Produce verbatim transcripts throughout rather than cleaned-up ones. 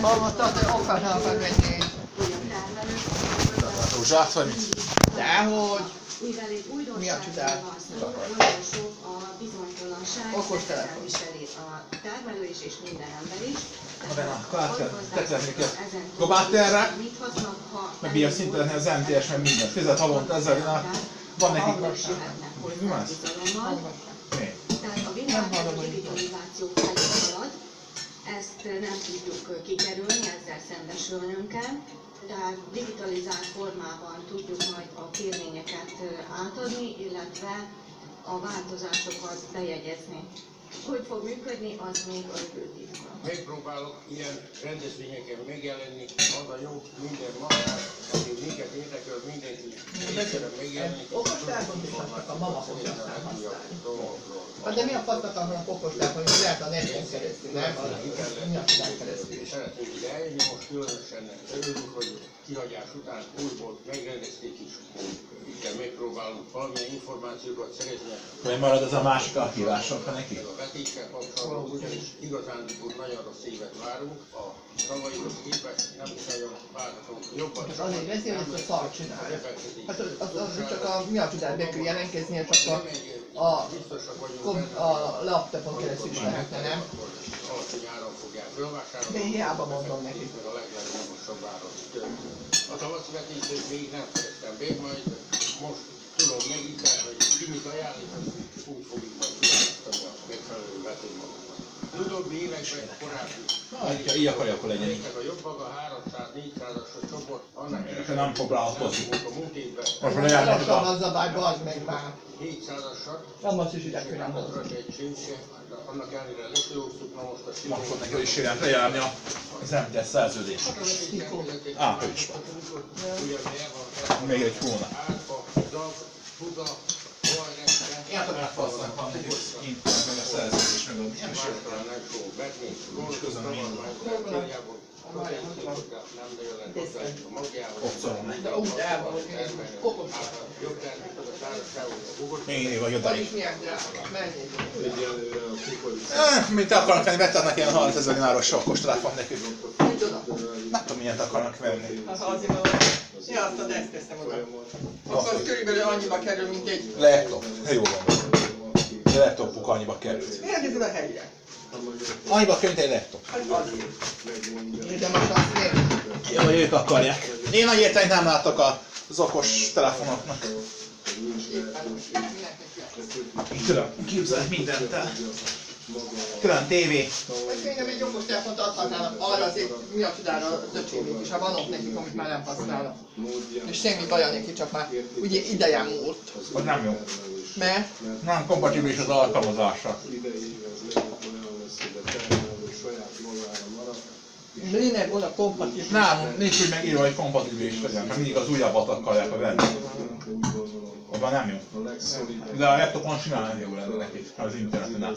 Mama, tehát okádál megvenni. Rózsát vagy mit? Dehogy. Mivel egy Mi a csodál? nagyon sok a bizonytalanság, Okostelefon. viseli a termelő is és minden ember is. Ha benne, akkor át kell tetetni kell Gobát erre, meg bír szinten az em té es, meg minden. Fizet havonta ezer dinár. Van nekik mi más? Mi? Tehát a világ a digitalizáció felé halad, ezt nem tudjuk kikerülni, ezzel szembesülnünk kell. Tehát digitalizált formában tudjuk majd a kérvényeket átadni, illetve a változásokat bejegyezni. Hogy fog működni, az még a jövő titka. Megpróbálok ilyen rendezvényeken megjelenni, az a jó minden magát, ami minket érdekel, mindenki egyszerűen megjelenik. Okostelefont is adtak a mama fogyasztán használni. De mi a fasznak akarnak okostelefon, hogy lehet a neten keresztül, nem? Mi a tudán keresztül is. Szeretnénk ide eljönni, most különösen örülünk, hogy kihagyás után újból megrendezték is. Itt megpróbálunk valamilyen információkat szerezni. Hogy marad ez a másik archívások neki? A vetéssel kapcsolatban, ugyanis igazándiból nagyon rossz évet várunk. A tavalyihoz képest nem is nagyon várhatunk jobban. Csak azért veszi, hogy ezt a szar csinálja. Hát az, az, az csak a mi a csodát be kell jelentkeznie, csak a, a, a, a laptopon keresztül is lehetne, nem? Alacsony áron fogják fölvásárolni. De hiába mondom neki. A leglegjobb áron. A tavaszi vetését még nem fejeztem be, majd most tudom megíteni, hogy ki mit ajánlik, úgy fogjuk majd kiválasztani a megfelelő vetőmagokat. Utóbbi években korábbi. Ha így akarja, akkor legyen így. A jobb maga háromszáz-négyszázas csoport, annak is Nem foglalkozik. a munkétben Most már járnak Lassan a... az zabály, bazd meg már. hétszázasat, Nem azt is ide külön hozni. egy csőse, annak ellenére leszőhoztuk, na most a Most fog neki is irányt lejárni az em té es szerződés. Április van. Még egy hónap. Én tudom elfasznak van neki az internet, meg a szerződés, meg a milyen is értelem. Nincs közön minden. Otszor meg. De úgy el van, hogy okos. Még év vagy odáig. Milyen drága, mennyi? Eh, mint akarnak venni, vettem neki ilyen harmincezer dináros okos telefon neki. Mit oda? Nem tudom, milyet akarnak venni. Az azért van. Ja, azt a ezt teszem oda. Akkor az körülbelül annyiba kerül, mint egy... Laptop. Jó van. A laptopuk annyiba került. Miért ez a helyre? Annyiba került egy laptop. Hát azért. De most azt miért? Jó, ők akarják. Én nagy értelmet nem látok az okos telefonoknak. Tudom, képzelek mindent el. Külön tévé. Vagy még nem egy okos telefont adhatnának arra azért mi a csodára az öcsémék is, ha van ott nekik, amit már nem használnak. És semmi baja neki, csak már ugye ideje múlt. Az nem jó. Mert? Nem kompatibilis az alkalmazásra. Lényeg volna kompatibilis. Nem, nincs úgy megírva, hogy kompatibilis legyen, mert mindig az újabbat akarják a venni. Abban nem jó. De a laptopon simán jó lenne neki, az interneten.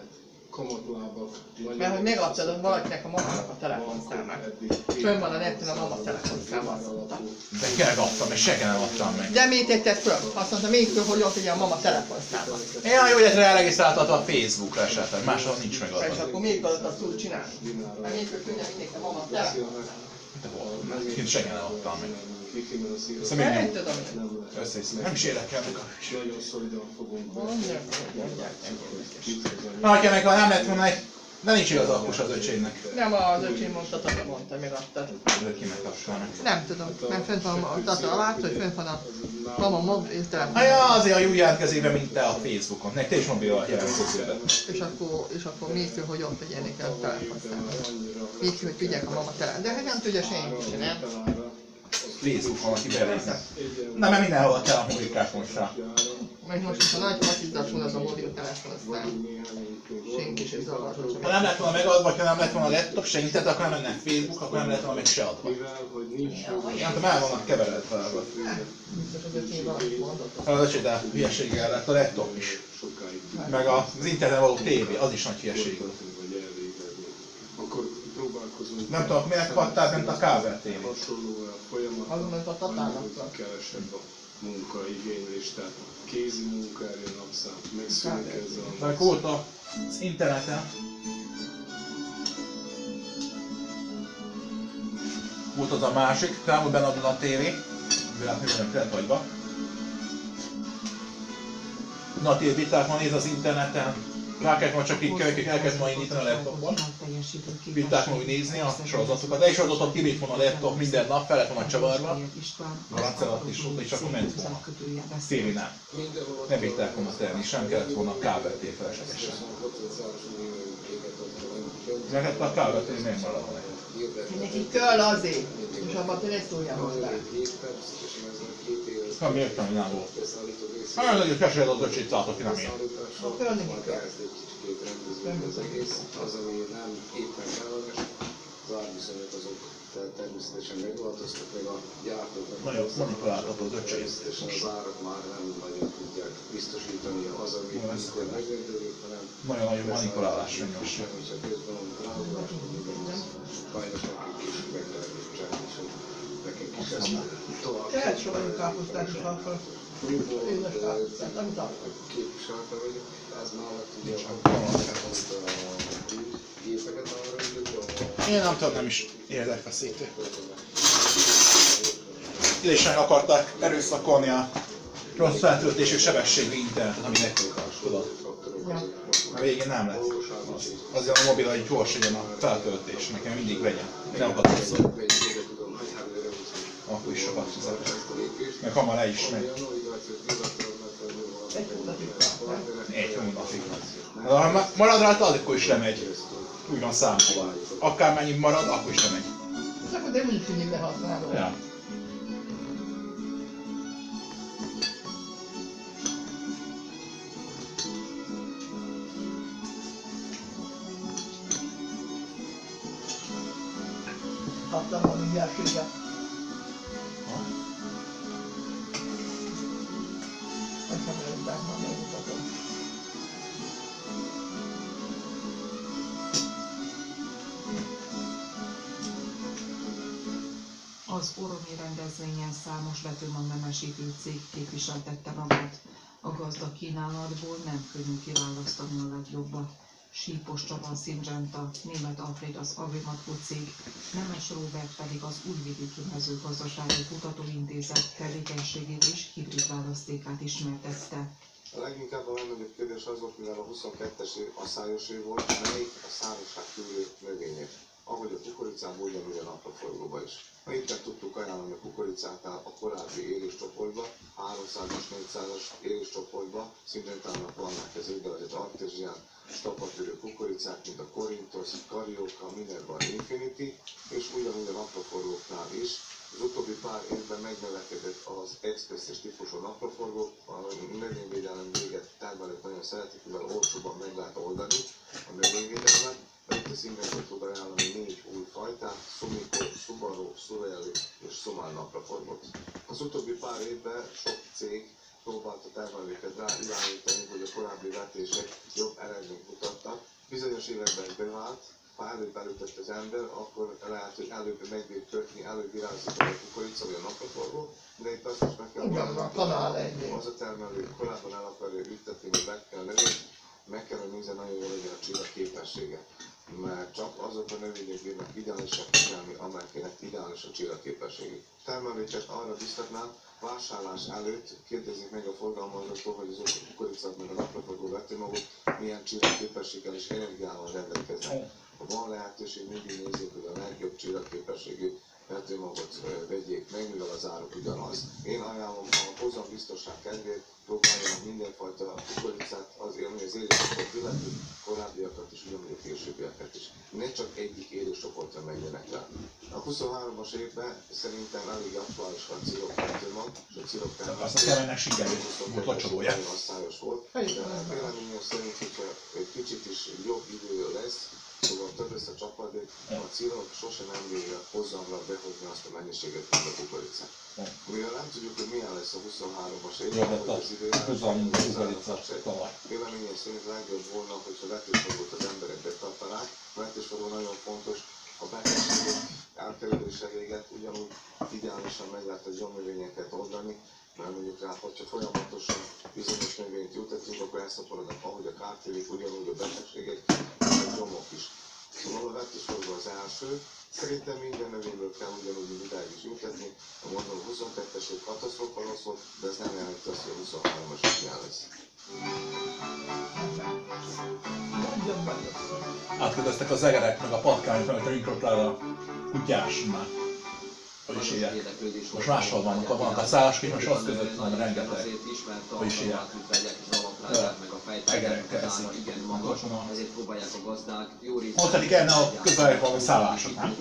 Mert hogy megadtad valakinek a mamának a telefonszámát. Fönn van a neten a mama telefonszáma, azt mondta. De kinek adtam, és senki nem adtam meg. De miért tetted föl? Azt mondta még föl, hogy ott ugye a mama telefonszáma. Én a jó életre elregisztráltatva a Facebookra esetleg, máshol nincs És megadva. akkor még alatt azt tud csinálni. Mert még föl küldje mindenki a mama telefonszáma. De hol? Kint senki nem adtam meg. Ezt még Nem nem. tudom én. Összehiszem. Nem is érdekel meg. Nagyon szolidan fogunk Mondják, mondják. Ha meg ha nem lett volna egy... De nincs igaz alkos az öcsémnek. Nem az öcsém mondta, Tata mondta, megadtad. De kinek adtam meg. Nem tudom, mert fönt van a Tata, látod, hogy fönt van a mama mobil telefon. Ah, ja, azért a úgy jelentkezében, mint te a Facebookon. Nek te is mobil jelentkezőben. És akkor, és akkor még föl, hogy ott legyenek a telefonszámot. Még föl, hogy tudják a mama telefon. De hát nem tudja senki se, nem? Facebookon, aki belépne. Na, mert mindenhol kell a mobiltelefonsra. Meg most is a nagy faszizdat van az a mobiltelefon, aztán senki sem zavarhatja. Ha nem lett volna megadva, vagy ha nem lett volna a laptop, se internet, akkor nem lenne Facebook, akkor nem lett volna meg se adva. Hát el vannak keveredve. Biztos az öcsém valaki mondott. Az öcsém, de hülyeséggel lett a laptop is. Meg az interneten való tévé, az is nagy hülyeség. Nem tudom, minek hagytál bent a kábel tévét? Azon ment a Tatának. Kevesebb a munkaigénylés, tehát kézi munkaerő napszám, megszűnik ez a... Meg volt az interneten. Volt az a másik, felmúlt benne a Duna té vé, mivel hogy vagyok lett agyba. Duna té vé viták ma néz az interneten, rá kell majd csak így kell, elkezd majd indítani a laptopon. Viták majd nézni a sorozatokat, de egy sorozatot kirít volna a laptop minden nap, fel lett volna csavarva. A rendszer alatt is volt, és akkor ment volna. Téli nem. Nem vitták volna tenni, sem kellett volna kábelté feleslegesen. Mert a kábelté nem marad volna. Neki kell azért, és abban tényleg szólja hozzá. Ha miért nem nem volt? Hát nagyon keserед az öcsét szállt, aki nem ér. Ha kell neki kell. Az egész, az, ami nem éppen kellemes, az árviszonyok azok természetesen megváltoztak, meg a gyártóknak. Nagyon manipuláltató az öcsét. Természetesen az árak már nem nagyon tudják biztosítani az, amit mikor megrendelik, hanem nagyon nagyon manipulálás nyos. hogyha közben van ráadás, sajnos nekünk is meg lehet csinálni, és nekünk is ezt tovább. Lehet sokan káposztát is akkor. Édes káposztát, amit akar. Képviselete vagyok, ez mellett ugye a gépeket arra indítja. Én nem tudom, nem is érdekfeszítő. Ide is meg akarták erőszakolni a rossz feltöltésű sebességű internetet, ami nekünk tudod. A végén nem lett. Azért a mobil, hogy gyors legyen a feltöltés, nekem mindig legyen. Nem akad szó. Akkor is sokat fizetek. Meg hamar le is megy. Egy hónapig kell. Egy hónapig. Ha marad rajta, akkor is lemegy. Úgy van számolva. Akármennyi marad, akkor is lemegy. És akkor nem úgy mindig lehasználom. Ja. Kaptam a mindjárt. Az oromi rendezvényen számos vetőmagnemesítő cég képviseltette magát. A gazdag kínálatból nem könnyű kiválasztani a legjobbat. Sípos Csaba Syngenta, német Alfred az Avimatco cég, Nemes Róbert pedig az Újvidéki Mezőgazdasági Kutatóintézet tevékenységét és hibrid választékát ismertette. A leginkább a legnagyobb kérdés az volt, mivel a huszonkettes asszályos év volt, melyik a szárazság küldő növények. Ahogy a kukoricából, ugyanúgy a napraforgóba is. Ma itt tudtuk ajánlani a kukoricátál a korábbi élőscsoportba, háromszázas, négyszázas élőscsoportba, Syngentának vannak ez úgynevezett artézián, stapatörő kukoricák, mint a Corinthos, Carioca, Minerva, Infinity, és ugyanúgy a napraforgóknál is. Az utóbbi pár évben megnövekedett az expresses típusú napraforgó, a növényvédelem véget termelők nagyon szeretik, mivel olcsóban meg lehet oldani a növényvédelmet. Itt a Syngenta tud ajánlani négy új fajtát, Sumiko, Subaru, Sureli és Sumar napraforgót. Az utóbbi pár évben sok cég próbálta termelőket rá irányítani, hogy a korábbi vetések jobb eredményt mutattak. Bizonyos években bevált, ha előbb elütött az ember, akkor lehet, hogy előbb megvéd kötni, előbb virázott a kukorica vagy a napraforgó, de itt azt is meg kell mondani, az a termelő korábban el akarja ültetni, hogy meg kell növényt, meg kell, hogy nézzen nagyon jól legyen a csillag képessége. Mert csak azok a növények bírnak ideálisan figyelni, amelyeknek ideális a csillag képességük. Termelőket arra biztatnám, vásárlás előtt kérdezzék meg a forgalmazótól, hogy azok a kukoricák meg a napraforgó vetőmagok milyen csillagképességgel és energiával rendelkeznek. Ha van lehetőség, mindig nézzék, hogy a legjobb csillagképességű vetőmagot vegyék meg, mivel az áruk ugyanaz. Én ajánlom a hozambiztonság kedvéért, próbáljanak mindenfajta kukoricát, azért, hogy az élőcsoport illető korábbiakat is, ugyanúgy a későbbieket is. Ne csak egyik élőcsoportra menjenek el. A huszonhármas évben szerintem elég aktuális a cirokvetőmag, és a ciroktermelés. Azt a kemennek sikerült, volt lacsolója. Asszályos volt, de véleményem szerint, hogyha egy kicsit is jobb idő lesz, szóval több lesz a csapadék, a cirok sose nem bírja hozzamra behozni azt a mennyiséget, mint a kukoricát. Mivel nem tudjuk, hogy milyen lesz a huszonhármas év, hogy az időjárás, véleményem szerint legjobb volna, hogyha vetésforgót az emberek betartanák. A vetésforgó nagyon fontos, a betegségek elkerülése véget, ugyanúgy ideálisan meg lehet a gyomnövényeket oldani, mert mondjuk rá, hogyha folyamatosan bizonyos növényt ültetünk, akkor elszaporodnak, ahogy a kártévék, ugyanúgy a betegségek, a gyomok is. Szóval a vetésforgó az első, Szerintem minden növényből kell ugyanúgy idáig is ültetni. Mondom, huszonkettes egy katasztrófa rossz volt, de ez nem jelenti azt, hogy a huszonhármas is ilyen lesz. Átkötöztek az egerek meg a patkányok, amit a mikroplára a kutyásnál. Vagyis ilyen. Most máshol vannak, vannak a szállások, most azt között van rengeteg. Vagyis ilyen. Egerekkel eszik. Ezért próbálják a gazdák jó részt. Ott pedig kellene a közelek valami szállások, nem?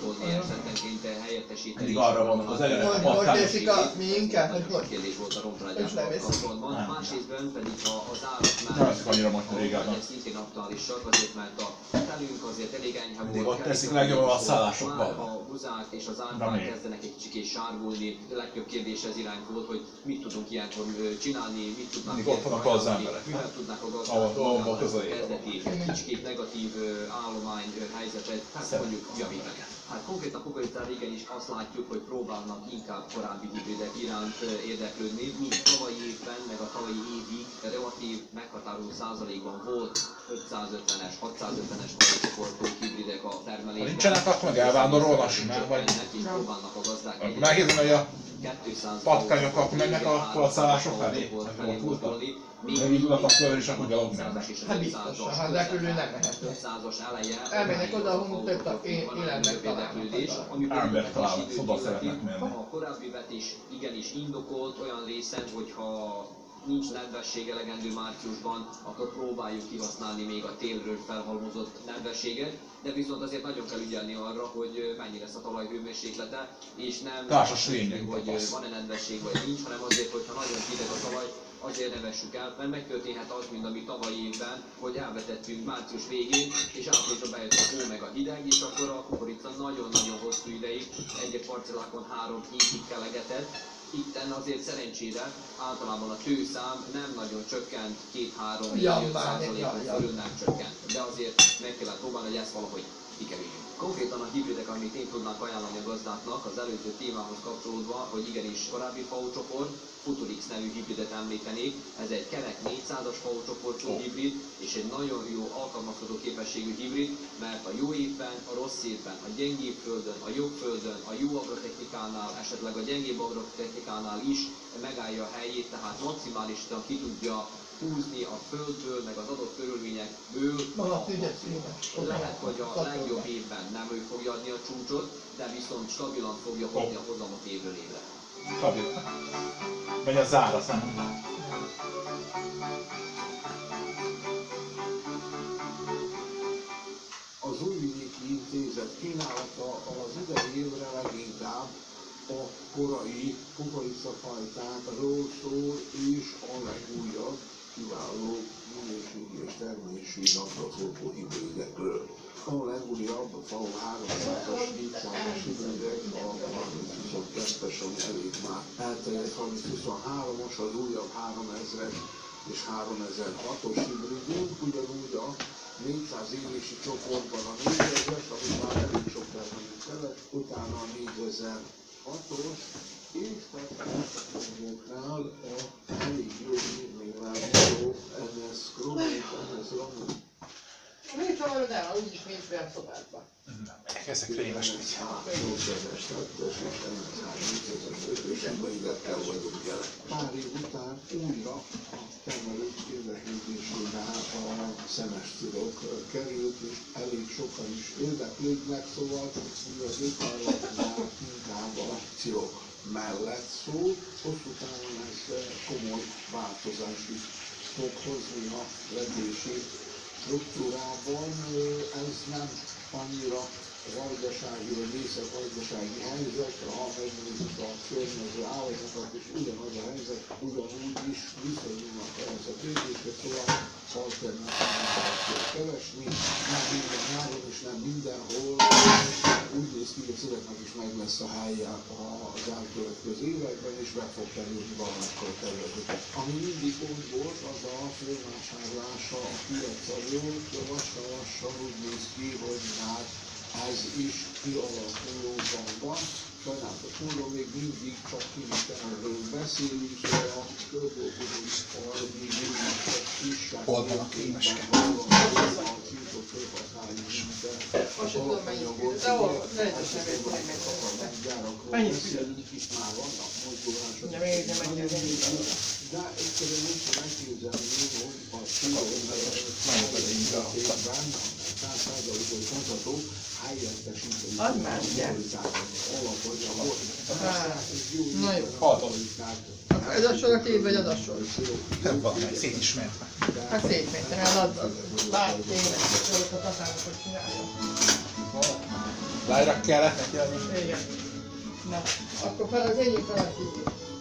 Mindig arra vannak az egerek, a Hogy patkányok. teszik a miénket, hogy hogy? Kérdés volt a És rontrágyással nem kapcsolatban. Nem. Másrésztben pedig ha az állat már Nem eszik annyira most régebben. ez szintén aktuálisak, azért mert a telünk azért elég enyhe volt. Mindig ott teszik legjobban a szállásokban. Már a buzák és az Na árpák még. kezdenek egy kicsit sárgulni. A legtöbb kérdés ez irány volt, hogy mit tudunk ilyenkor ö, csinálni, mit tudnak Mindig ott vannak az emberek, mivel tudnak a gazdák Ahol- ahol magának közelében kezdeti kicsit negatív ö, állomány ö, helyzetet, hát Szeret. mondjuk javítani. Hát konkrétan kukoricán régen is azt látjuk, hogy próbálnak inkább korábbi hibridek iránt ö, érdeklődni, mint tavalyi évben, meg a tavalyi évig relatív meghatározó százalékban volt ötszázötvenes, hatszázötvenes csoportú hibridek a termelésben. Ha nincsenek, akkor meg elvándorolnak simán, vagy- És próbálnak a gazdák Akkor megnézem, hogy a kétszáz patkányok akkor mennek a korszállások felé? felé Vagy ott mozdulni. Nem indulnak, akkor is akkor gyalog mennek. Hát biztosan, hát repülő nem mehető. ötszázas eleje. Elmennek oda, ahol több a- é- életnek találnak. Embert találnak, oda szeretnek menni. A korábbi vetés igenis indokolt olyan részen, hogyha nincs nedvesség elegendő márciusban, akkor próbáljuk kihasználni még a télről felhalmozott nedvességet, de viszont azért nagyon kell ügyelni arra, hogy mennyi lesz a talaj hőmérséklete, és nem Társas lényeg, hogy tapasz. van-e nedvesség vagy nincs, hanem azért, hogyha nagyon hideg a talaj, azért ne vessük el, mert megtörténhet az, mint ami tavalyi évben, hogy elvetettünk március végén, és áprilisban bejött a hó meg a hideg, és akkor a kukorica nagyon-nagyon hosszú ideig, egyes parcellákon három hétig kelegetett. Itten azért szerencsére általában a tőszám nem nagyon csökkent, két-három Ja, négy már, százalékon ja, ja. fölül nem csökkent, de azért meg kellett próbálni, hogy ezt valahogy kikerüljünk. Konkrétan a hibridek, amit én tudnák ajánlani a gazdáknak, az előző témához kapcsolódva, hogy igenis korábbi FAO csoport, Futurix nevű hibridet említenék, ez egy kerek négyszázas FAO csoportú hibrid, és egy nagyon jó alkalmazkodó képességű hibrid, mert a jó évben, a rossz évben, a gyengébb földön, a jobb földön, a jó agrotechnikánál, esetleg a gyengébb agrotechnikánál is megállja a helyét, tehát maximálisan ki tudja húzni a földből, meg az adott körülményekből. Maga ügyet, ügyet. Lehet, hogy a legjobb évben nem ő fogja adni a csúcsot, de viszont stabilan fogja hozni a hozamot évről évre. Stabil. Megy a zára szemben. Az Újvidéki Intézet kínálata az idei évre leginkább a korai kukoricafajtákról szól, és a legújabb kiváló minőségi és termési napraforgó hibridekről. A legújabb a FAO háromszázas, négyszázas hibridek, a harminchuszonkettes, ami elég már elterjedt harminchuszonhármas, az újabb háromezres és háromezer-hatos hibridünk, ugyanúgy a négyszáz évési csoportban a négyezres, amit már elég sok termelő kellett, utána a négyezer-hatos, és tetszett a elég jó hírnévvel szó en es Chromic, en es Romul. Miért csavarod el? Úgyis nincs be a szobádba. Megyek, ezek rémes vagy. Pár év után újra a termelők érdeklődésére a szemes cirok került, és elég sokan is érdeklődnek, szóval mi az éghajlatnál inkább a cirok mellett szól. Hosszú távon ez komoly változást is fog hozni a vetési struktúrában. Ez nem annyira vajdasági vagy észak-vajdasági helyzet, ha megnézzük a környező állatokat, és ugyanaz a helyzet, ugyanúgy is viszonyulnak ehhez a tőzésre, szóval alternatívákat kell keresni, nem minden nyáron és nem mindenhol. Úgy néz ki, hogy ezeknek is meg lesz a helye az elkövetkező években, és be fog kerülni valamikor a területeket. Ami mindig úgy volt, az a fölvásárlása a piacról, lassan-lassan úgy néz ki, hogy már ez is kialakulóban van. Sajnálatos módon még mindig csak kénytelenről beszélünk, szóval a körgolgozóipar még mindig csak kisebb. Hol van a krémeske? Azt sem tudom mennyit fizet, de ahol lehetősen vért meg meg. Mennyit fizet? Már vannak mozdulások. De még nem mennyit fizet. De egyszerűen nincs megképzelni, hogy a szülőben száz százalékos mondható helyettesíteni Add már, ugye? alapodja volt. Na jó. Hallom. Akkor ez a sor a két vagy az a sor? Nem van, mert szétismerve. Hát szétmételen, az az. Lát, tényleg, sorokat aztán, hogy csinálja. Lájra kellett neki adni. Igen. Na, akkor fel az egyik alatt így.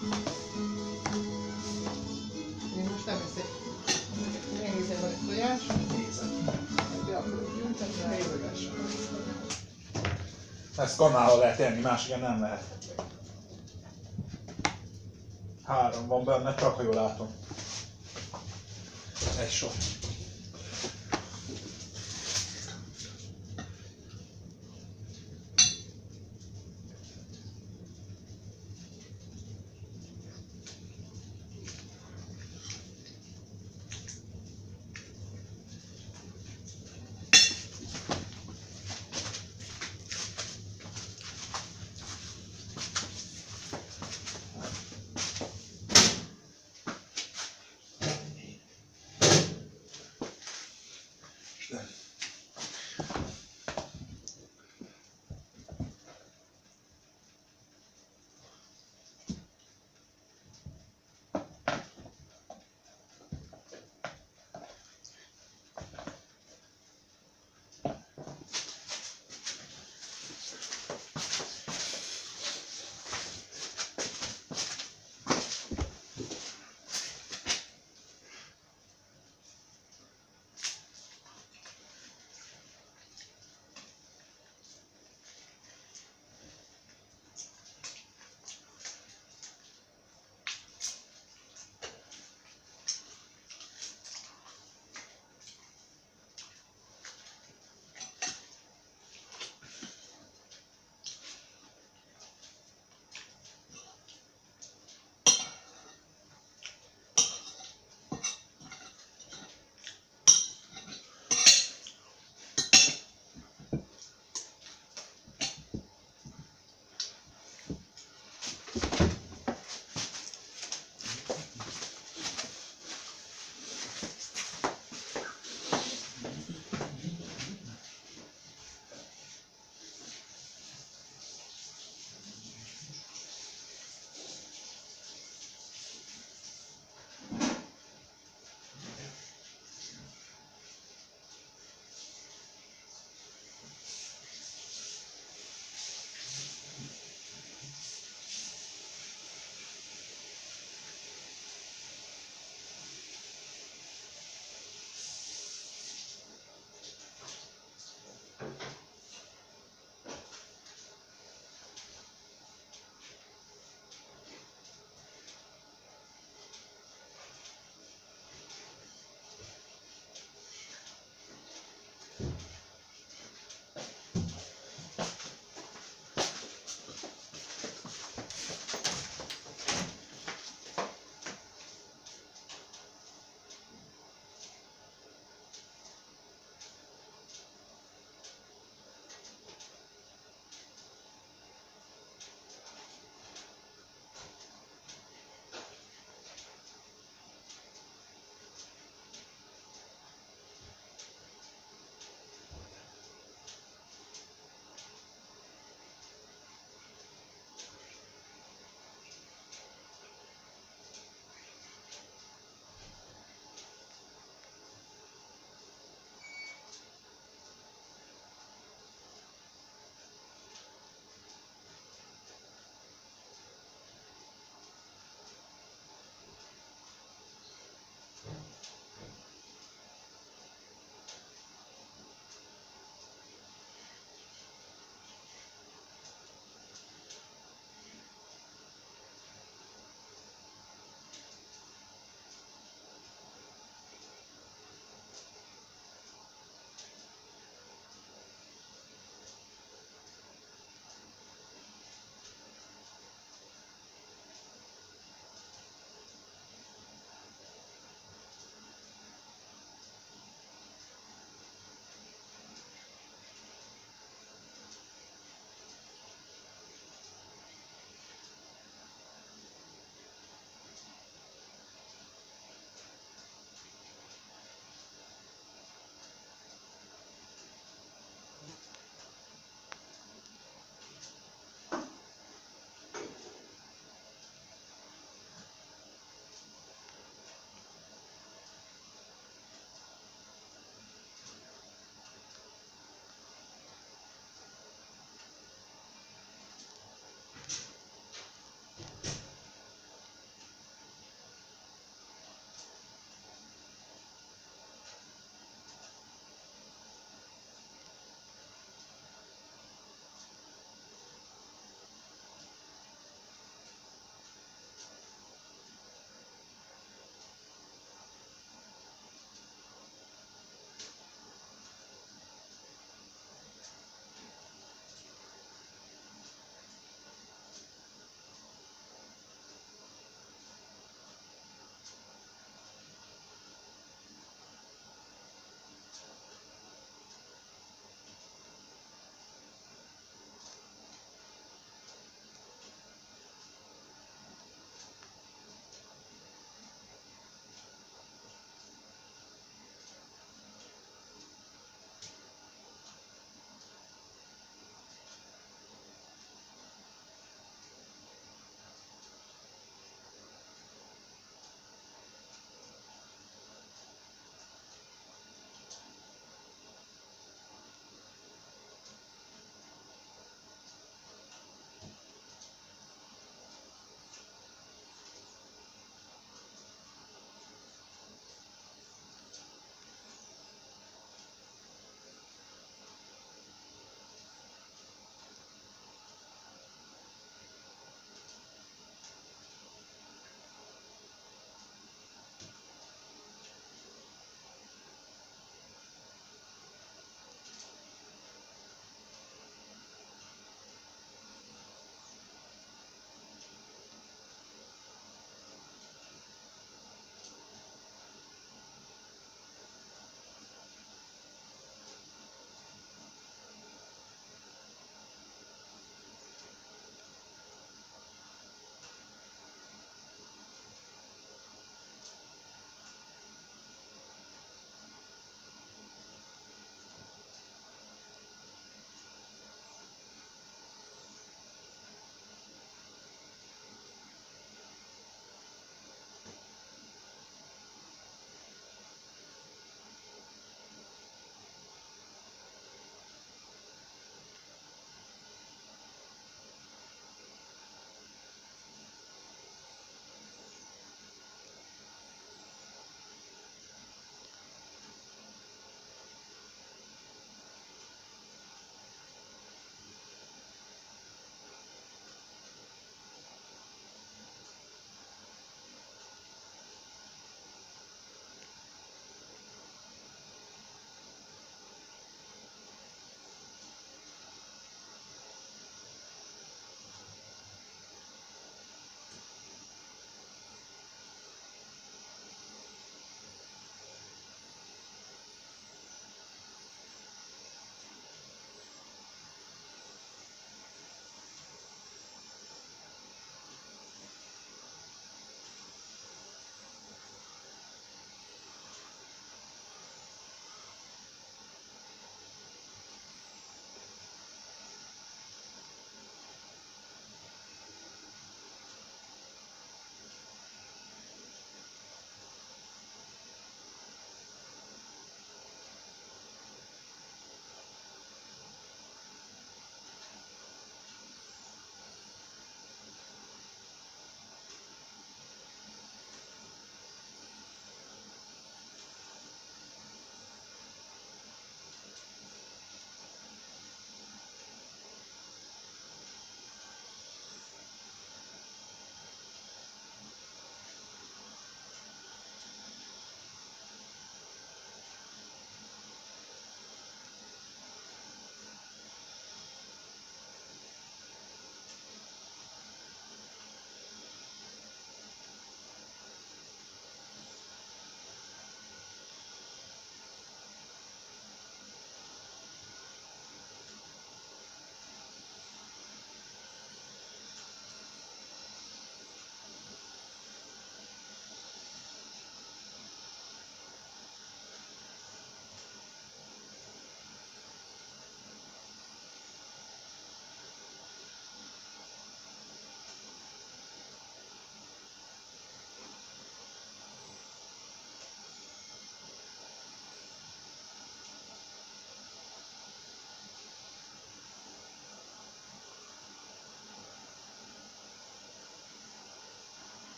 Én most nem eszek. Megnézem, van egy tojás. Nézem. Be akarok nyújtani, nézegessem. Ezt kanálra lehet enni, másiken nem lehet. Három van benne, csak ha jól látom. Egy sor.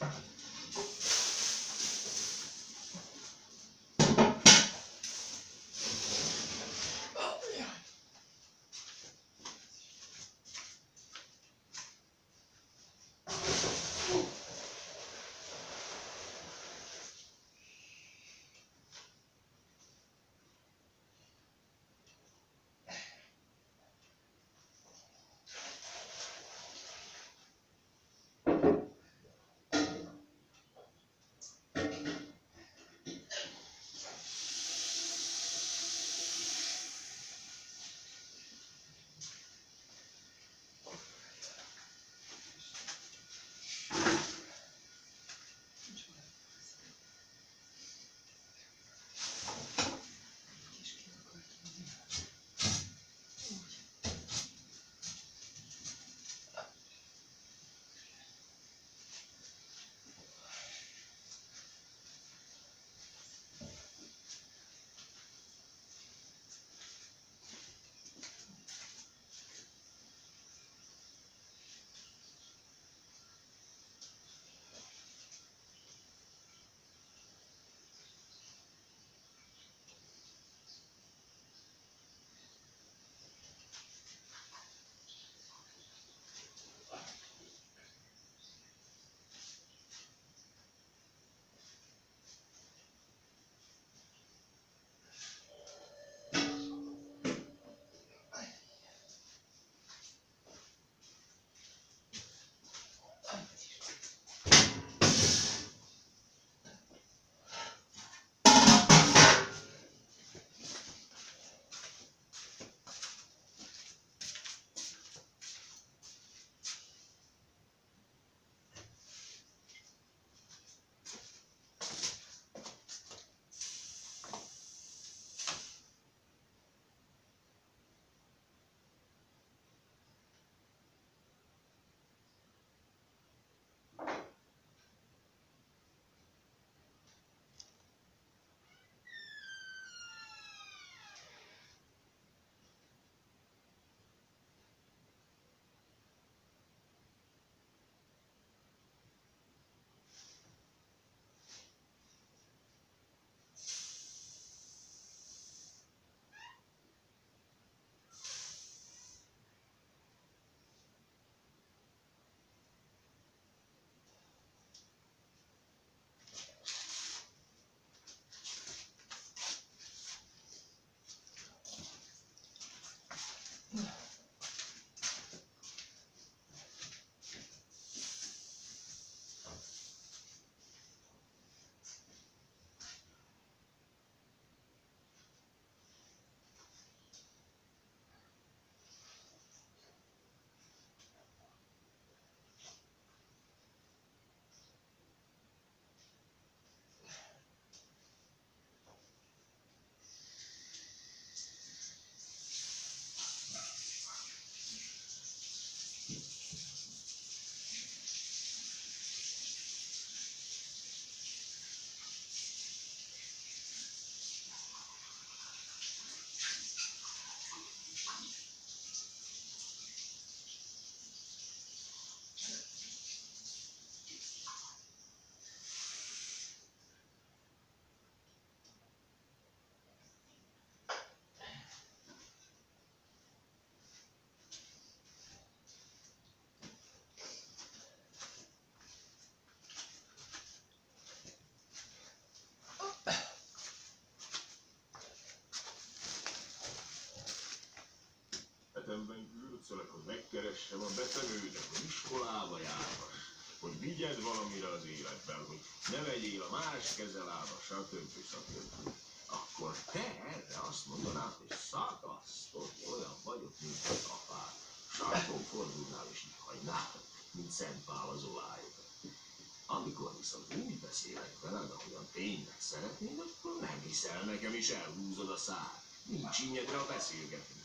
Hetemben küldszölek, hogy megkeressem a betegődet, hogy iskolába járhass, hogy vigyed valamire az életben, hogy ne vegyél a más kezelába, stb. stb. Akkor te erre azt mondanád, hogy szakasztott, olyan vagyok, mint az apád. Sarkon fordulnál és így hagynád, mint Szent Pál az olájukat. Amikor viszont úgy beszélek veled, ahogyan tényleg szeretnéd, akkor nem hiszel nekem és elhúzod a szád. Nincs ínyedre a beszélgetés.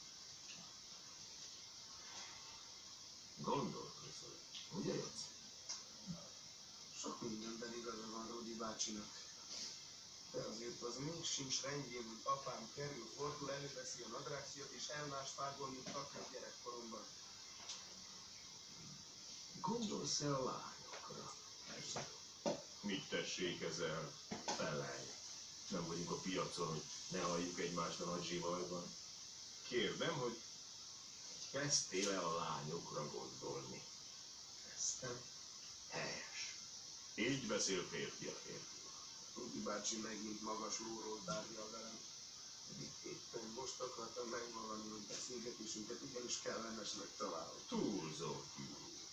Gondolkozol, ugye Jössz? Sok mindenben igaza van Rudi bácsinak. De azért az még sincs rendjén, hogy apám kerül, fordul, előveszi a nadrágszíjat és elmás fágol, mint akár gyerekkoromban. Gondolsz-e a lányokra? Persze. Mit tessék ezzel? Felelj. Nem vagyunk a piacon, hogy ne halljuk egymást a nagy zsivajban. Kérdem, hogy kezdtél-e a lányokra gondolni? Kezdtem. Helyes. Így beszél férfi a férfi. Rudi bácsi megint magas lóról tárgyal velem. Éppen most akartam megvallani, hogy beszélgetésünket igenis kellemesnek találom. Túlzó fiú.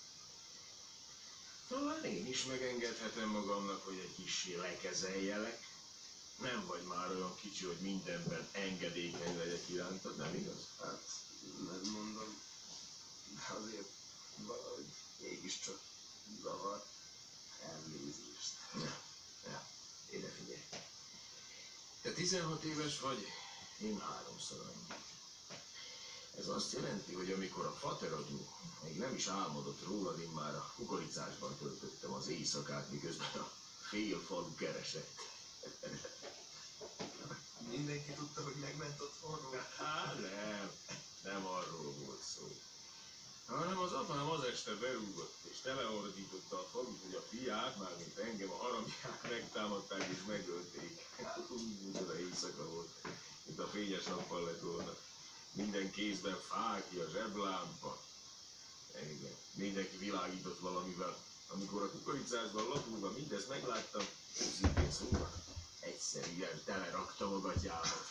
Talán én is megengedhetem magamnak, hogy egy kissé lekezeljelek. Nem vagy már olyan kicsi, hogy mindenben engedékeny legyek irántad, nem igaz? Hát, nem mondom, de azért valahogy mégiscsak zavar. Elnézést. Ja, ja, ide figyelj. Te tizenhat éves vagy, én háromszor annyi. Ez azt jelenti, hogy amikor a fateragyu még nem is álmodott rólad, én már a kukoricásban töltöttem az éjszakát, miközben a fél falu keresett. Mindenki tudta, hogy megment otthonról. Hát nem, nem arról volt szó. Hanem az apám az este berúgott és teleordította a falut, hogy a fiát, mármint engem, a haramiák megtámadták és megölték. Úgy az éjszaka volt, mint a fényes nappal lett volna. Minden kézben fákja, zseblámpa. Igen, mindenki világított valamivel. Amikor a kukoricásban lapulva mindezt megláttam, őszintén szóval egyszerűen teleraktam a gatyámat.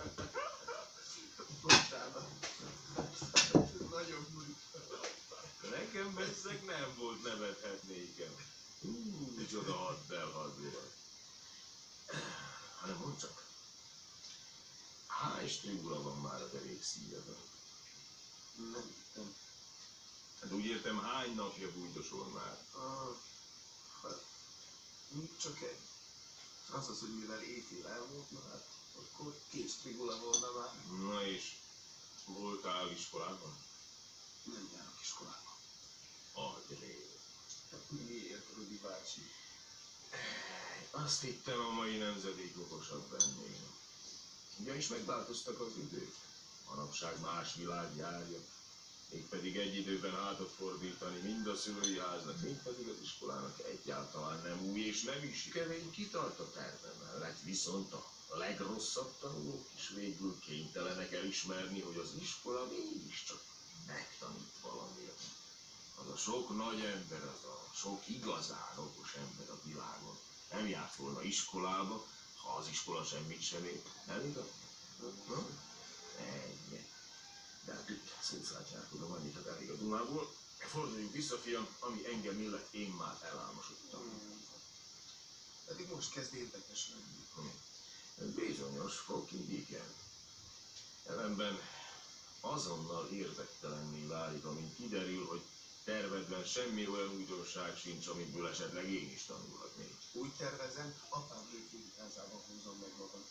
Bocsánat. Nagyon buri. Nekem bezzeg nem volt nevethetnékem. Hú, micsoda hadd el, hadd volt. Hanem mondd csak, hány strigula van már a derék szíjadon? Nem hittem. Hát úgy értem, hány napja bújdosol már? Ah, hát, még csak egy. Az az, hogy mivel éjfél elmúlt, na hát, akkor két strigula volna már. Na és voltál iskolában? Nem járok iskolába. Agyré. Hát miért, Rudi bácsi? Azt hittem, a mai nemzedék okosabb ennél. Ugyanis megváltoztak az idők. Manapság más világ járja. Mégpedig egy időben hátat fordítani mind a szülői háznak, mind pedig az iskolának egyáltalán nem új, és nem is kemény kitart a terve mellett. Viszont a legrosszabb tanulók is végül kénytelenek elismerni, hogy az iskola mégiscsak megtanít valamit. Az a sok nagy ember, az a sok igazán okos ember a világon nem járt volna iskolába, ha az iskola semmit sem ért. Nem igaz? Hm? Ennyi. De hát itt szószátjárkodom, annyit hát elég a Dunából. Forduljunk vissza, fiam, ami engem illet, én már elálmosodtam. Hmm. Pedig most kezd érdekes lenni. Hmm. Bizonyos fokig igen. Ellenben azonnal érdektelenné válik, amint kiderül, hogy tervedben semmi olyan újdonság sincs, amiből esetleg én is tanulhatnék. Úgy tervezem, apám hétvégéházában húzom meg magam.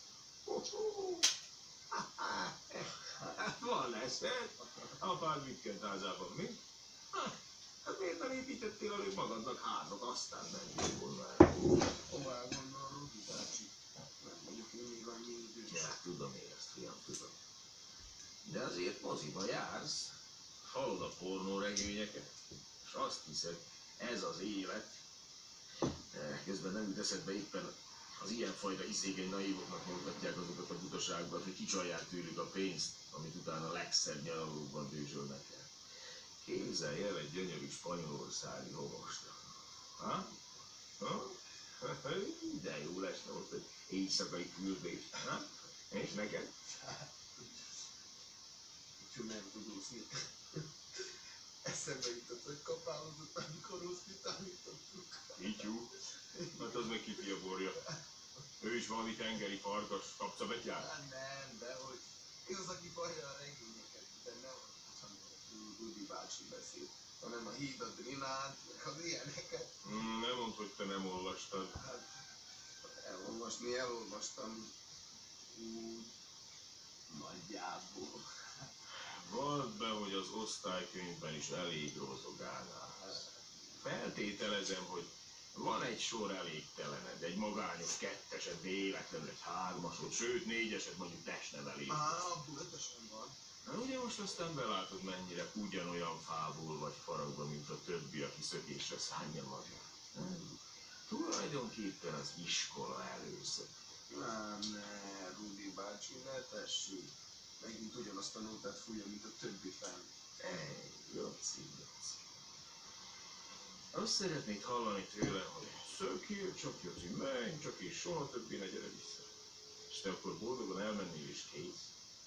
Hát van eszed? Apád mit kent házában, mi? Hát miért nem építettél előbb magadnak házat, aztán menjél volna el? Hová gondol, Rudi bácsi? Nem vagyok én még annyi idős. Ja, tudom én ezt, fiam, tudom. De azért moziba jársz, hallod a pornóregényeket, és azt hiszed, ez az élet. Közben nem jut eszedbe éppen az ilyenfajta iszégeny naívoknak mutatják azokat a butaságokat, hogy kicsalják tőlük a pénzt, amit utána legszebb nyaralókban dőzsölnek el. Képzelj el egy gyönyörű spanyolországi homost. Ha? Ha? De jó lesne ott egy éjszakai küldés. Ha? És neked? Úgyhogy nem tud úszni. Eszembe jutott, hogy kapálódott, amikor úszni tanítottuk. Ifjú? Hát az meg kifia borja. Ő is valami tengeri farkas, kapca betyár? Hát nem, de hogy ki az, aki vallja a regényeket, de nem a Rudi bácsi beszél, hanem a Híd a Drinát, meg az ilyeneket. Mm, nem mondd, hogy te nem olvastad. Hát elolvasni elolvastam úgy nagyjából. Vald be, hogy az osztálykönyvben is elég rozogálnál. Feltételezem, hogy van egy sor elégtelened, egy magányos kettesed, véletlenül egy hármasod, sőt négyesed, mondjuk testnevelés. Á, abból ötösen van. Na ugye most aztán belátod, mennyire ugyanolyan fából vagy faragva, mint a többi, aki szökésre szánja magát. Tulajdonképpen az iskola először. Ám ne, Rudi bácsi, ne tessük. Megint ugyanazt a nótát fújja, mint a többi fel. Ej, Laci, Laci. Azt szeretnéd hallani tőlem, hogy szökjél csak, Joci, menj csak, és soha többé ne gyere vissza. És te akkor boldogan elmennél és kész.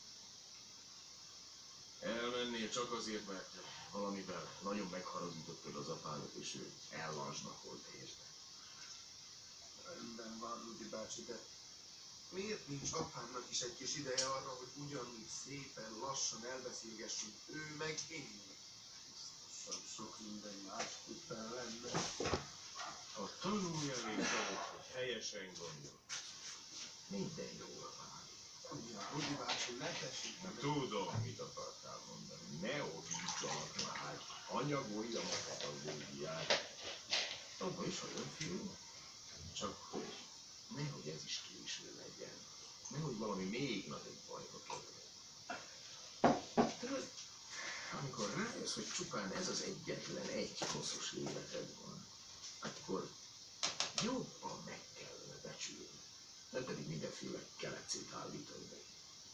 Elmennél csak azért, mert valamivel nagyon megharagítottad az apádat, és ő ellasnakolt érte. Rendben van, Rudi bácsi, de miért nincs apámnak is egy kis ideje arra, hogy ugyanígy szépen, lassan elbeszélgessünk, ő meg én? Biztosan sok minden másképpen lenne. Ha tanulj elég dolgot, hogy helyesen gondol, minden jól van. Ja, Rudi bácsi, ne tessék meg. Tudom, mit akartál mondani. Ne ordítsanak már. Anyagolja a patológiát. Abba is olyan film. Csak hogy nehogy ez is késő legyen. Nehogy valami még nagyobb bajba kerül. Tudod, amikor rájössz, hogy csupán ez az egyetlen egy koszos életed van, akkor jobban meg kellene becsülni. Nem pedig mindenféle kelecét állítani meg.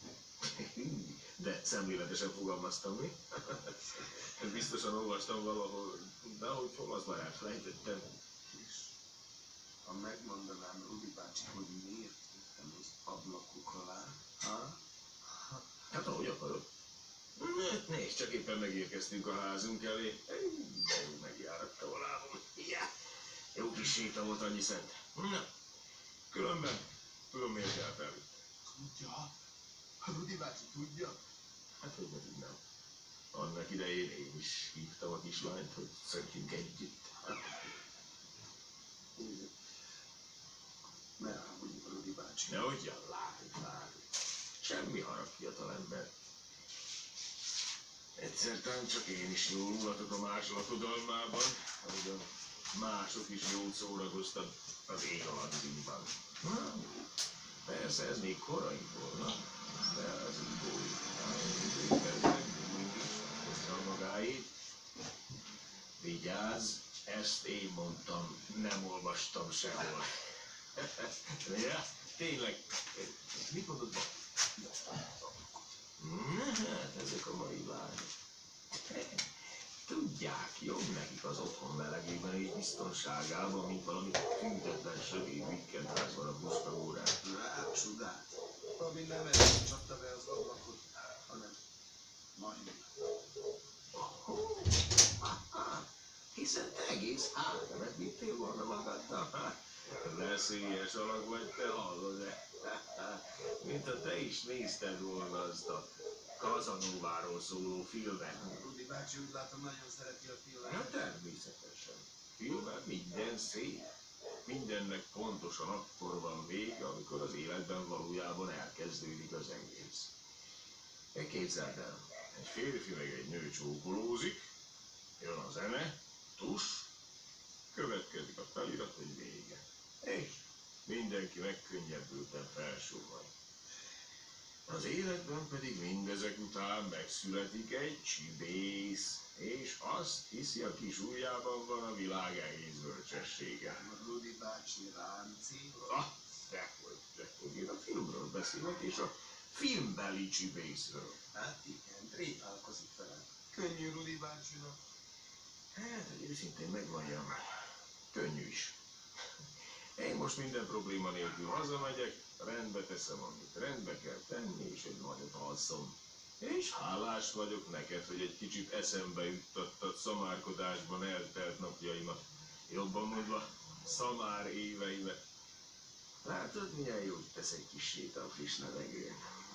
De szemléletesen fogalmaztam, mi? Biztosan olvastam valahol, de ahogy hol az már elfelejtettem. És ha megmondanám Rudi bácsi, hogy miért jöttem az ablakok alá, ha? Hát ahogy akarod. Hát nézd, csak éppen megérkeztünk a házunk elé. Jó, megjáratta a lábam. Ja. Jó kis séta volt, annyi szent. Na, különben, tudom miért járt el. Tudja? Rudi bácsi tudja? Hát hogy ne tudnám. Annak idején én is hívtam a kislányt, hogy szökjünk együtt. Ne rámondjuk a Rudi bácsi. Ne ugyan, várj, várj. Semmi harag, fiatal ember. Egyszer talán csak én is jól ulatok a más lakodalmában, ahogyan mások is jól szórakoztak az ég alatt színban. Persze ez még korai volna, de az idő, időkben mégis hozta a magáét. Vigyázz, ezt én mondtam, nem olvastam sehol. Ja, tényleg, mit mondod, Bob? Hát ezek a mai lányok. Tudják, jobb nekik az otthon melegében és biztonságában, mint valami tüntetlen sötét vikendházban a buszka órán. Rá, csodát. Ami nem erre csapta be az ablakot, hanem majd. Oh, hiszen te egész hátramet vittél volna magaddal. Veszélyes alak vagy, te hallod-e? Mint ha te is nézted volna azt a Kazanóváról szóló filmet. Rudi bácsi úgy látom nagyon szereti a filmet. Na természetesen. Filmben minden szép. Mindennek pontosan akkor van vége, amikor az életben valójában elkezdődik az egész. Képzeld el, egy férfi meg egy nő csókolózik, jön a zene, tus, következik a felirat, hogy vége. És mindenki megkönnyebbülten felsorolja. Az életben pedig mindezek után megszületik egy csibész, és azt hiszi, a kis ujjában van a világ egész bölcsessége. A Rudi bácsi ránci. Ah, dehogy, dehogy, én a filmről beszélek, és a filmbeli csibészről. Hát igen, trépálkozik vele. Könnyű Rudi bácsinak. Hát, hogy őszintén megmondjam, könnyű is. Én most minden probléma nélkül hazamegyek, rendbe teszem, amit rendbe kell tenni, és egy nagyot alszom. És hálás vagyok neked, hogy egy kicsit eszembe juttattad szamárkodásban eltelt napjaimat. Jobban mondva, szamár éveimet. Látod, milyen jót tesz egy kis séta a friss levegőn?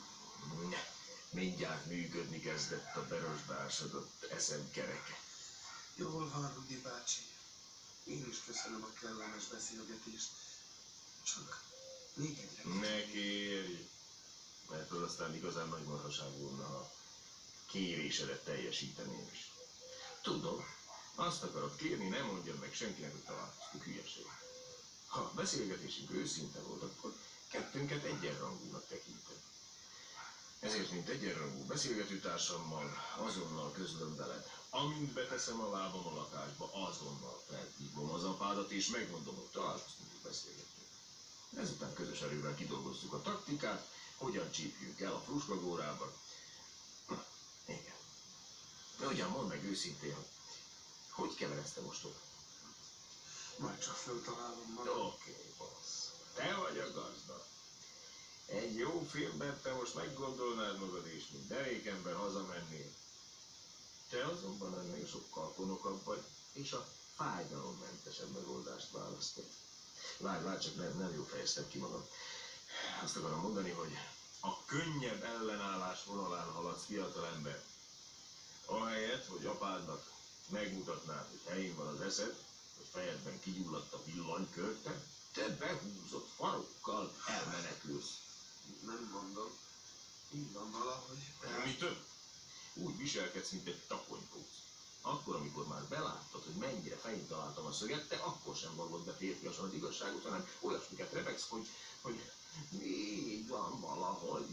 Mindjárt működni kezdett a berosdásodott eszemkereke. Jól van, Rudi bácsi. Én is köszönöm a kellemes beszélgetést. Csak még egyre. Ne kérj! Mert az aztán igazán nagy marhaság volna, ha kérésedet teljesíteném is. Tudom, azt akarod kérni, nem mondjam meg senkinek, hogy találkoztunk, hülyeség. Ha a beszélgetésünk őszinte volt, akkor kettőnket egyenrangúnak tekintem. Ezért, mint egyenrangú beszélgetőtársammal azonnal közlöm veled. Amint beteszem a lábam a lakásba, azonnal felhívom az apádat, és megmondom, hogy találkoztunk és beszélgetünk. Ezután közös erővel kidolgozzuk a taktikát, hogyan csípjünk el a fruskagórába. Na, igen. De ugyan mondd meg őszintén, hogy hogy keverezte most oda? Majd csak föltalálom Oké, magam. okay, bassz. Te vagy a gazda. Egy jó filmben te most meggondolnád magad, és mint derékember hazamennél. Te azonban ennél sokkal konokabb vagy, és a fájdalommentesebb megoldást választod. Várj, várj, csak nem, nem jó fejeztem ki magam. Azt akarom mondani, hogy a könnyebb ellenállás vonalán haladsz, fiatalember. Ahelyett, hogy apádnak megmutatnád, hogy helyén van az eszed, hogy fejedben kigyulladt a villanykörte, te behúzott farokkal elmenekülsz. Nem mondom. Így van valahogy. Mi több? Úgy viselkedsz, mint egy takonypóc. Akkor, amikor már beláttad, hogy mennyire fején találtam a szöget, te akkor sem vallod be férfiasan az igazságot, hanem olyasmiket rebegsz, hogy, hogy így van valahogy.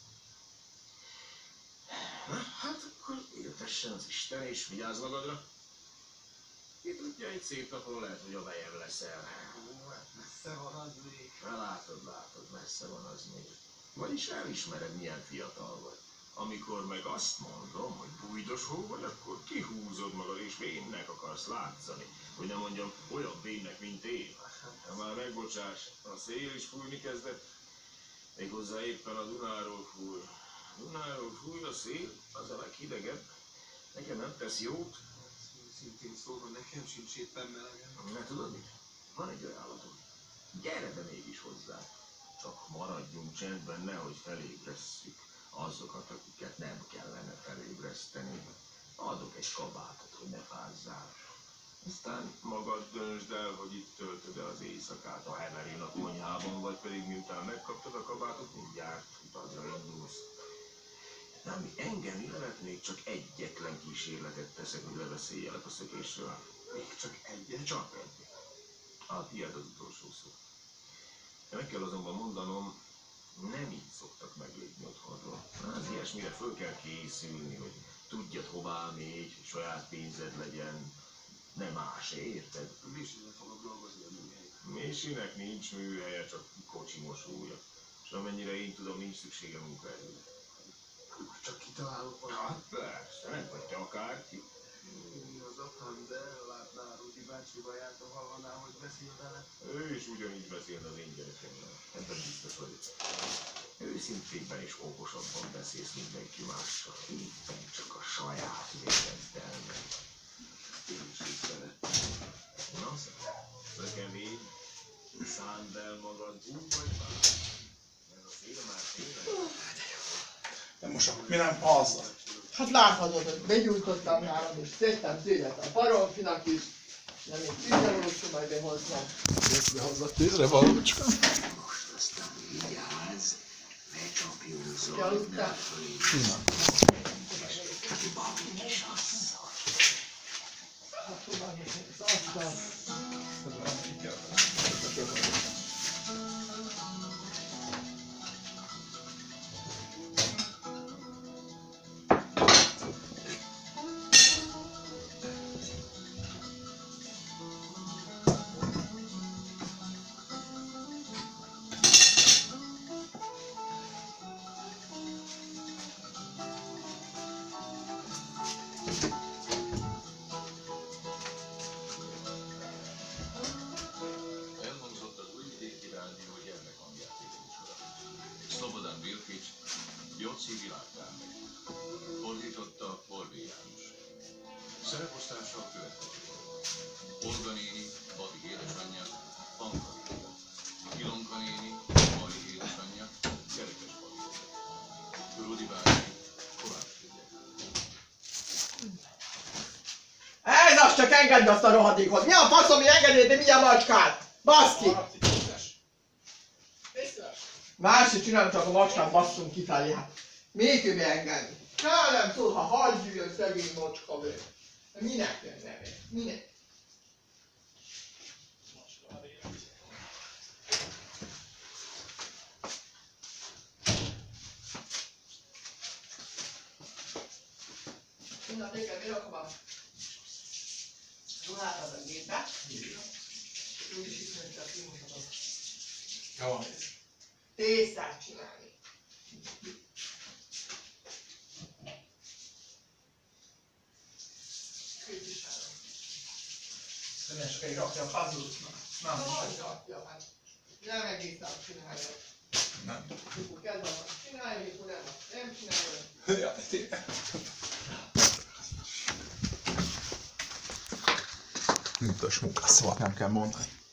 Na, hát akkor éltessen az Isten, és vigyázz magadra. Ki tudja, egy szép napon lehet, hogy a vejem leszel. Ó, hát messze van az még. Na, látod, látod, messze van az még. Vagyis elismered, milyen fiatal vagy. Amikor meg azt mondom, hogy bújdos hó vagy, akkor kihúzod magad és vénnek akarsz látszani. Hogy nem mondjam, olyan vénnek, mint én. Ha már megbocsáss, a szél is fújni kezdett. Méghozzá éppen a Dunáról fúj. A Dunáról fúj a szél, az a leghidegebb. Nekem nem tesz jót. Szintén szóval nekem sincs éppen melegem. Ne tudod mit? Van egy ajánlatom. Gyere be mégis hozzá. Csak maradjunk csendben, nehogy felébresszük azokat, akiket nem kellene felébreszteni. Adok egy kabátot, hogy ne fázzál. Aztán magad döntsd el, hogy itt töltöd el az éjszakát a heverén a konyhában, vagy pedig miután megkaptad a kabátot, mindjárt utazra indulsz. De ami engem illet, még csak egyetlen kísérletet teszek, hogy leveszéljelek a szökésről. Még csak egyet? Csak egyet. A tiéd az utolsó szó. De meg kell azonban mondanom, nem így szoktak meglépni otthonról. Az ilyesmire föl kell készülni, hogy tudjad hová mégy, hogy saját pénzed legyen, nem más, érted? Misinek fogok dolgozni a műhelyen. Misinek nincs műhelye, csak kocsimosója. És amennyire én tudom, nincs szüksége munkaerőre. Csak kitalálok valamit. Hát persze, nem vagy te akárki. Mi az apám, de ellátná a Rudi bácsi vaját, hallaná, hogy beszél vele. Ő is ugyanígy beszélne az én gyerekemmel. Ebben biztos vagyok. Őszintébben és okosabban beszélsz mindenki mással. Éppen csak a saját végeddel meg. Én is így szeretem. Na, szökevény, szánd el magad úgy vagy már. Ez a szél már tényleg. De most akkor mi nem azzal? Hát láthatod, hogy begyújtottam nálam, és szedtem tőlet a baromfinak is, de még tűzrevalócska majd behoznom. Ezt behozza tűzre valócska. Most aztán vigyázz, ne csapjózol, Ja, ne utána. Na. babi kis asszony. Hát próbálj meg az asztal. Elhangzott az Újvidéki Rádió gyermekhangjáték műsora. Szlobodan Vilkics, Jóci Világkármely. Fordította Orvé János. Szereposztása a következő. Olga néni, Babi édesanyja, Anka Vilga. Ilonka néni, Mari édesanyja, Kerekes Babi. Rudi bácsi, Kovács Figyel. Ez az, csak engedd azt a rohadékot! Mi a faszom, hogy engedjél, de mi a macskát? Baszki! Más se csinálom, csak a macskát basszunk kifelé, hát. Még ő engedni? Ká nem tud, ha hagyjuk a szegény macska vő. Minek jön nevét? Minek? Na, téged mi rakom a Akkor látod a gépet. Úgyis ismerős a kimutatom. Jó. Tésztát csinálni. Képviselem. De ne csak egy rakja a puzzle-t. Nem, Hogy rakja, hát nem egész nap csinálja. nem. Mikor kedve van, csinálja, mikor nem, nem csinálja. Ja, tényleg. Mintos munka, szóval nem kell mondani.